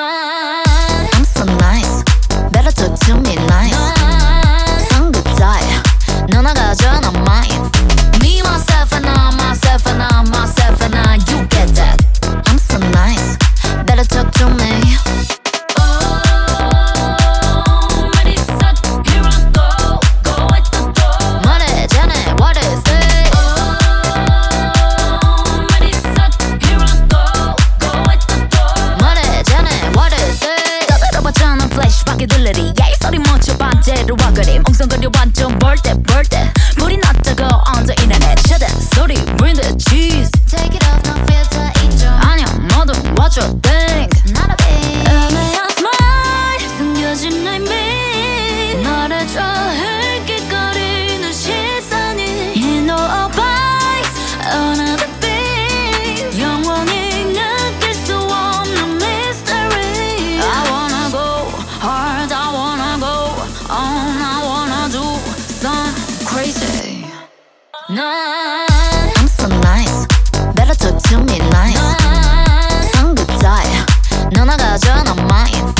I'm so nice. Better talk to me nice. I'm good die. 너나 가져 난 mine. Me myself and I, myself and I, myself and I. You get that? I'm so nice. Better talk to me. 들리리 야이 소리 멈춰 반대로 와 그림 엉성거려 완전 벌떼 불이 났다고 on the internet shut that 소리 bring the cheese take it off no filter 인정 아니야 모두 what you think not a big 애매한 smile 숨겨진 내 미 말해줘 흘깃거리는 시선이 You know about another beat 영원히 느낄 수 없는 mystery I wanna go hard, I wanna go on, I wanna do some crazy. I'm so nice, better talk to me nice. I'm good die, 너나 가져 난 mine.